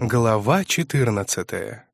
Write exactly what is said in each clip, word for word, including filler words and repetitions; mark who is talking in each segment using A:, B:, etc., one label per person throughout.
A: Глава четырнадцатая.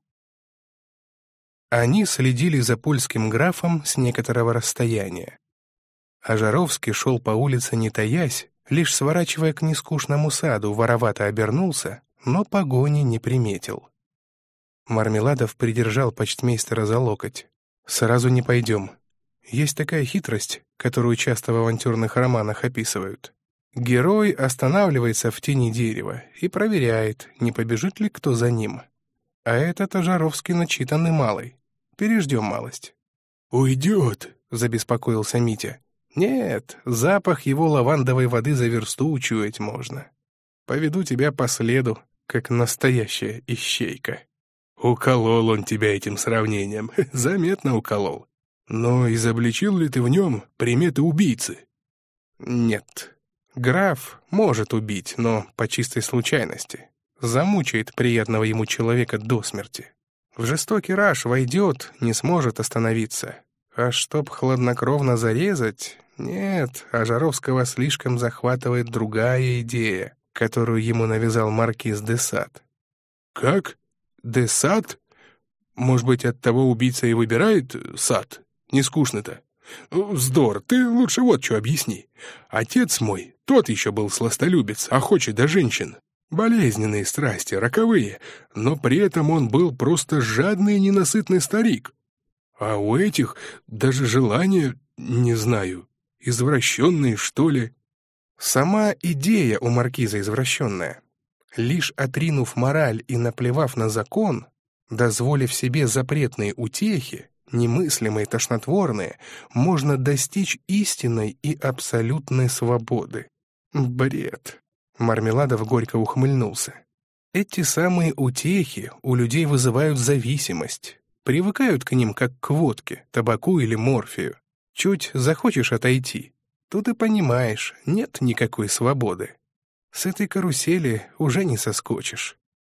A: Они следили за польским графом с некоторого расстояния. А Жаровский шел по улице не таясь, лишь сворачивая к нескучному саду, воровато обернулся, но погони не приметил. Мармеладов придержал почтмейстера за локоть. «Сразу не пойдем. Есть такая хитрость, которую часто в авантюрных романах описывают. Герой останавливается в тени дерева и проверяет, не побежит ли кто за ним. А этот Жаровский начитанный малый. Переждем малость».
B: «Уйдет», —
A: забеспокоился Митя. «Нет, запах его лавандовой воды за версту учуять можно. Поведу тебя по следу, как настоящая ищейка».
B: «Уколол он тебя этим сравнением, заметно уколол. Но изобличил ли ты в нем приметы убийцы?»
A: «Нет. Граф может убить, но по чистой случайности. Замучает приятного ему человека до смерти. В жестокий раж войдет, не сможет остановиться. А чтоб хладнокровно зарезать, нет, а Жаровского слишком захватывает другая идея, которую ему навязал маркиз де Сад».
B: «Как? Де Сад? Может быть, от того убийца и выбирает сад? Не скучно-то? Вздор, ты лучше вот что объясни. Отец мой, тот еще был сластолюбец, охочий до женщин. Болезненные страсти, роковые, но при этом он был просто жадный и ненасытный старик. А у этих даже желания, не знаю, извращенные, что ли».
A: Сама идея у маркиза извращенная. Лишь отринув мораль и наплевав на закон, дозволив себе запретные утехи, немыслимые, тошнотворные, можно достичь истинной и абсолютной свободы. Бред. Мармеладов горько ухмыльнулся. Эти самые утехи у людей вызывают зависимость. Привыкают к ним, как к водке, табаку или морфию. Чуть захочешь отойти, тут и понимаешь, нет никакой свободы. С этой карусели уже не соскочишь.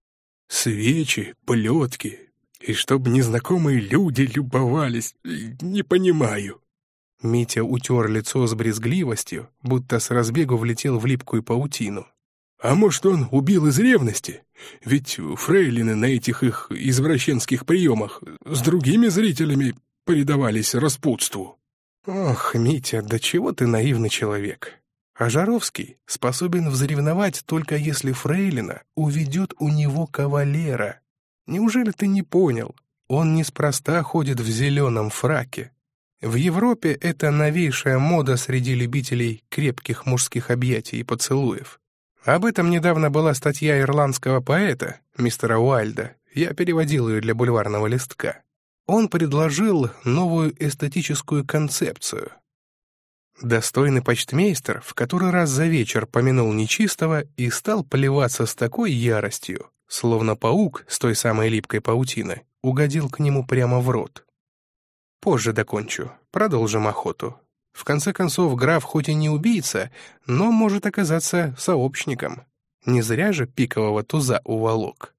B: Свечи, плетки, и чтоб незнакомые люди любовались, не понимаю.
A: Митя утер лицо с брезгливостью, будто с разбегу влетел в липкую паутину.
B: А может, он убил из ревности? Ведь фрейлины на этих их извращенских приемах с другими зрителями предавались распутству.
A: Ох, Митя, да чего ты наивный человек. А Жаровский способен взревновать только если фрейлина уведет у него кавалера. Неужели ты не понял? Он неспроста ходит в зеленом фраке. В Европе это новейшая мода среди любителей крепких мужских объятий и поцелуев. Об этом недавно была статья ирландского поэта, мистера Уайльда. Я переводил ее для бульварного листка. Он предложил новую эстетическую концепцию. Достойный почтмейстер в который раз за вечер помянул нечистого и стал плеваться с такой яростью, словно паук с той самой липкой паутины угодил к нему прямо в рот. Позже докончу, продолжим охоту. В конце концов, граф хоть и не убийца, но может оказаться сообщником. Не зря же пикового туза уволок.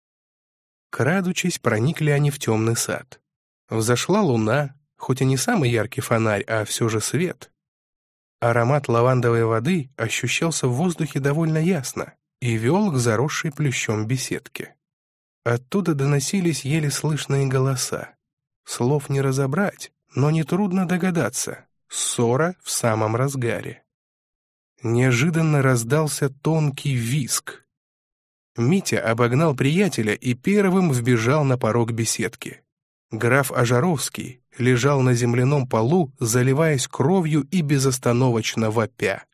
A: Крадучись, проникли они в темный сад. Взошла луна, хоть и не самый яркий фонарь, а все же свет. Аромат лавандовой воды ощущался в воздухе довольно ясно и вел к заросшей плющом беседке. Оттуда доносились еле слышные голоса. Слов не разобрать, но нетрудно догадаться. Ссора в самом разгаре. Неожиданно раздался тонкий визг. Митя обогнал приятеля и первым вбежал на порог беседки. Граф Ажаровский лежал на земляном полу, заливаясь кровью и безостановочно вопя.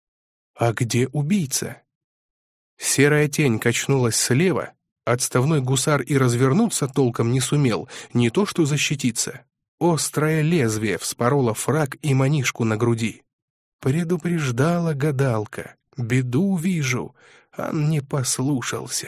A: А где убийца? Серая тень качнулась слева, отставной гусар и развернуться толком не сумел, не то что защититься. Острое лезвие вспороло фрак и манишку на груди. Предупреждала гадалка. Беду вижу, а не послушался.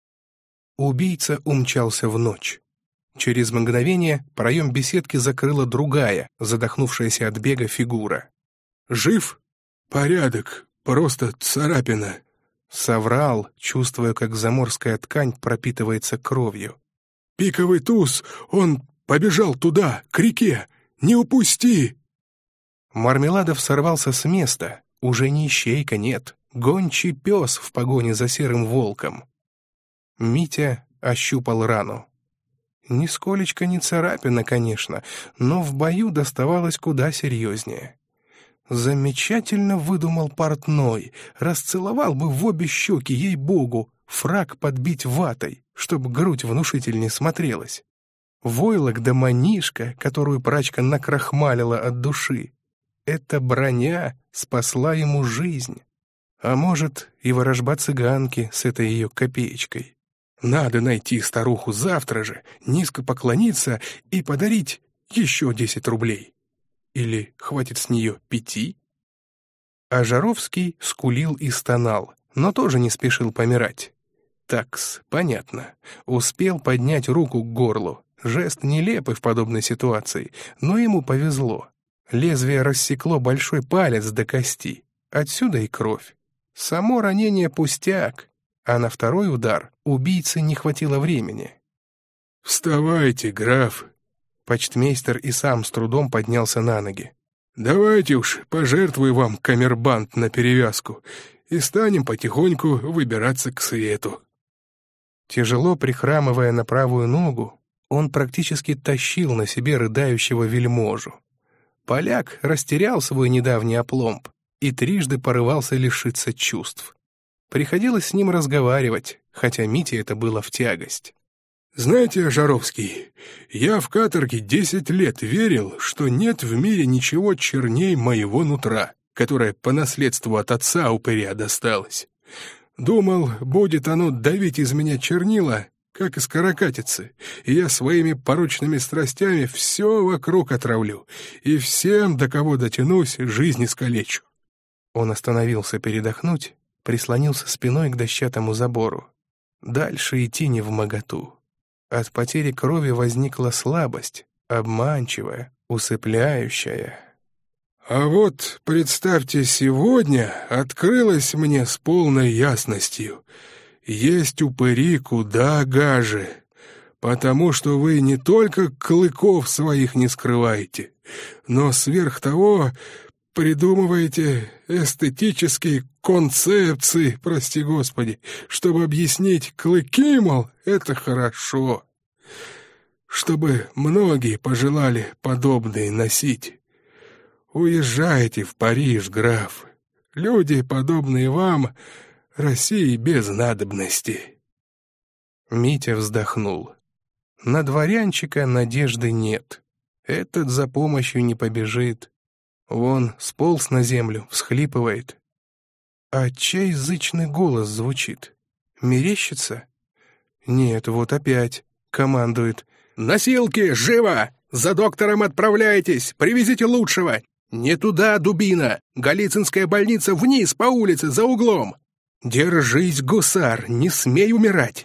A: Убийца умчался в ночь. Через мгновение проем беседки закрыла другая, задохнувшаяся от бега фигура.
B: «Жив? Порядок, просто царапина», —
A: соврал, чувствуя, как заморская ткань пропитывается кровью.
B: «Пиковый туз, он побежал туда, к реке! Не упусти!»
A: Мармеладов сорвался с места. Уже не ищейка, нет. Гончий пес в погоне за серым волком. Митя ощупал рану. Нисколечко не царапина, конечно, но в бою доставалось куда серьезнее. Замечательно выдумал портной, расцеловал бы в обе щеки, ей-богу, фрак подбить ватой, чтобы грудь внушительнее смотрелась. Войлок да манишка, которую прачка накрахмалила от души. Эта броня спасла ему жизнь. А может, и ворожба цыганки с этой ее копеечкой. Надо найти старуху завтра же, низко поклониться и подарить еще десять рублей. Или хватит с нее пяти? А Жаровский скулил и стонал, но тоже не спешил помирать. Такс, понятно. Успел поднять руку к горлу. Жест нелепый в подобной ситуации, но ему повезло. Лезвие рассекло большой палец до кости. Отсюда и кровь. Само ранение пустяк. А на второй удар убийце не хватило времени.
B: «Вставайте, граф!»
A: Почтмейстер и сам с трудом поднялся на ноги.
B: «Давайте уж пожертвую вам камербанд на перевязку и станем потихоньку выбираться к свету».
A: Тяжело прихрамывая на правую ногу, он практически тащил на себе рыдающего вельможу. Поляк растерял свой недавний опломб и трижды порывался лишиться чувств. Приходилось с ним разговаривать, хотя Мите это было в тягость.
B: «Знаете, Жаровский, я в каторге десять лет верил, что нет в мире ничего черней моего нутра, которое по наследству от отца упыря досталось. Думал, будет оно давить из меня чернила, как из каракатицы, и я своими порочными страстями все вокруг отравлю, и всем, до кого дотянусь, жизнь искалечу».
A: Он остановился передохнуть, прислонился спиной к дощатому забору. Дальше идти не вмоготу. От потери крови возникла слабость, обманчивая, усыпляющая.
B: «А вот, представьте, сегодня открылось мне с полной ясностью. Есть упыри куда гаже, потому что вы не только клыков своих не скрываете, но сверх того придумываете эстетические концепции, прости господи, чтобы объяснить клыки, мол, это хорошо. Чтобы многие пожелали подобные носить. Уезжайте в Париж, граф. Люди, подобные вам, России без надобности».
A: Митя вздохнул. На дворянчика надежды нет. Этот за помощью не побежит. Вон сполз на землю, всхлипывает. А чей зычный голос звучит? Мерещится? Нет, вот опять. Командует. «Носилки, живо! За доктором отправляйтесь! Привезите лучшего! Не туда, дубина! Голицынская больница вниз по улице, за углом! Держись, гусар, не смей умирать!»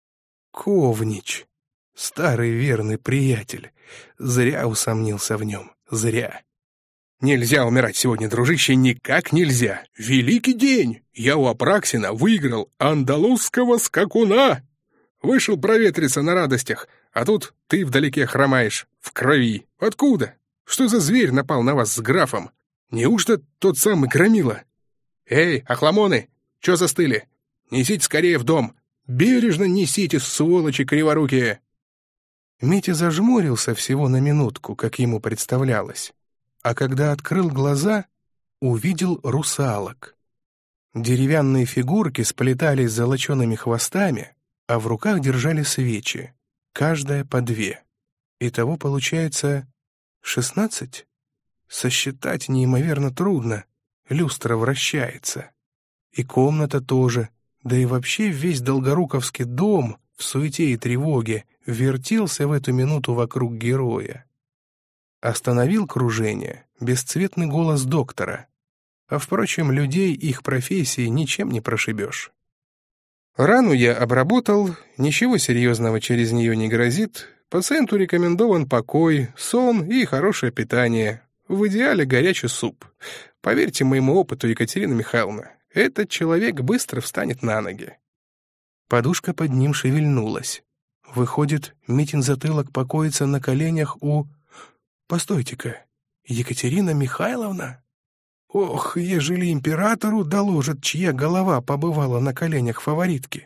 A: Ковнич, старый верный приятель. Зря усомнился в нем, зря. «Нельзя умирать сегодня, дружище, никак нельзя! Великий день! Я у Апраксина выиграл андалузского скакуна! Вышел проветриться на радостях, а тут ты вдалеке хромаешь, в крови. Откуда? Что за зверь напал на вас с графом? Неужто тот самый громила? Эй, охламоны, чё застыли? Несите скорее в дом! Бережно несите, сволочи криворукие!» Митя зажмурился всего на минутку, как ему представлялось. А когда открыл глаза, увидел русалок. Деревянные фигурки сплетались золочеными хвостами, а в руках держали свечи, каждая по две. Итого получается шестнадцать? Сосчитать неимоверно трудно, люстра вращается. И комната тоже, да и вообще весь Долгоруковский дом в суете и тревоге вертелся в эту минуту вокруг героя. Остановил кружение бесцветный голос доктора. А, впрочем, людей их профессии ничем не прошибешь. Рану я обработал, ничего серьезного через нее не грозит. Пациенту рекомендован покой, сон и хорошее питание. В идеале горячий суп. Поверьте моему опыту, Екатерина Михайловна, этот человек быстро встанет на ноги. Подушка под ним шевельнулась. Выходит, Митин затылок покоится на коленях у... Постойте-ка, Екатерина Михайловна? Ох, ежели императору доложат, чья голова побывала на коленях фаворитки.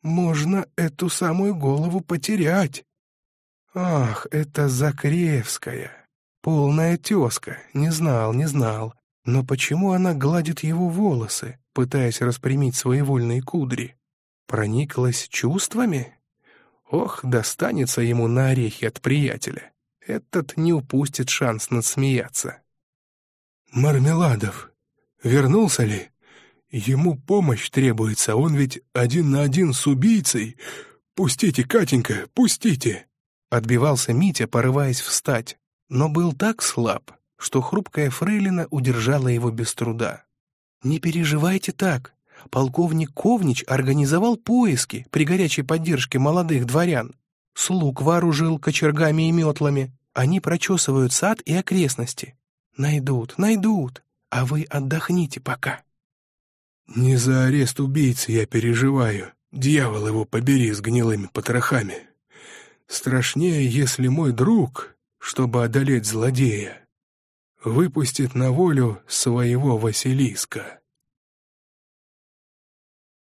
A: можно эту самую голову потерять. Ах, это Закревская, полная тезка, не знал, не знал. Но почему она гладит его волосы, пытаясь распрямить своевольные кудри? Прониклась чувствами? Ох, достанется ему на орехи от приятеля. Этот не упустит шанс надсмеяться.
B: «Мармеладов, вернулся ли? Ему помощь требуется, он ведь один на один с убийцей. Пустите, Катенька, пустите!»
A: Отбивался Митя, порываясь встать, но был так слаб, что хрупкая фрейлина удержала его без труда. «Не переживайте так. Полковник Ковнич организовал поиски при горячей поддержке молодых дворян. Слуг вооружил кочергами и метлами. Они прочесывают сад и окрестности. Найдут, найдут, а вы отдохните пока».
B: «Не за арест убийцы я переживаю. Дьявол его побери с гнилыми потрохами. Страшнее, если мой друг, чтобы одолеть злодея, выпустит на волю своего Василиска».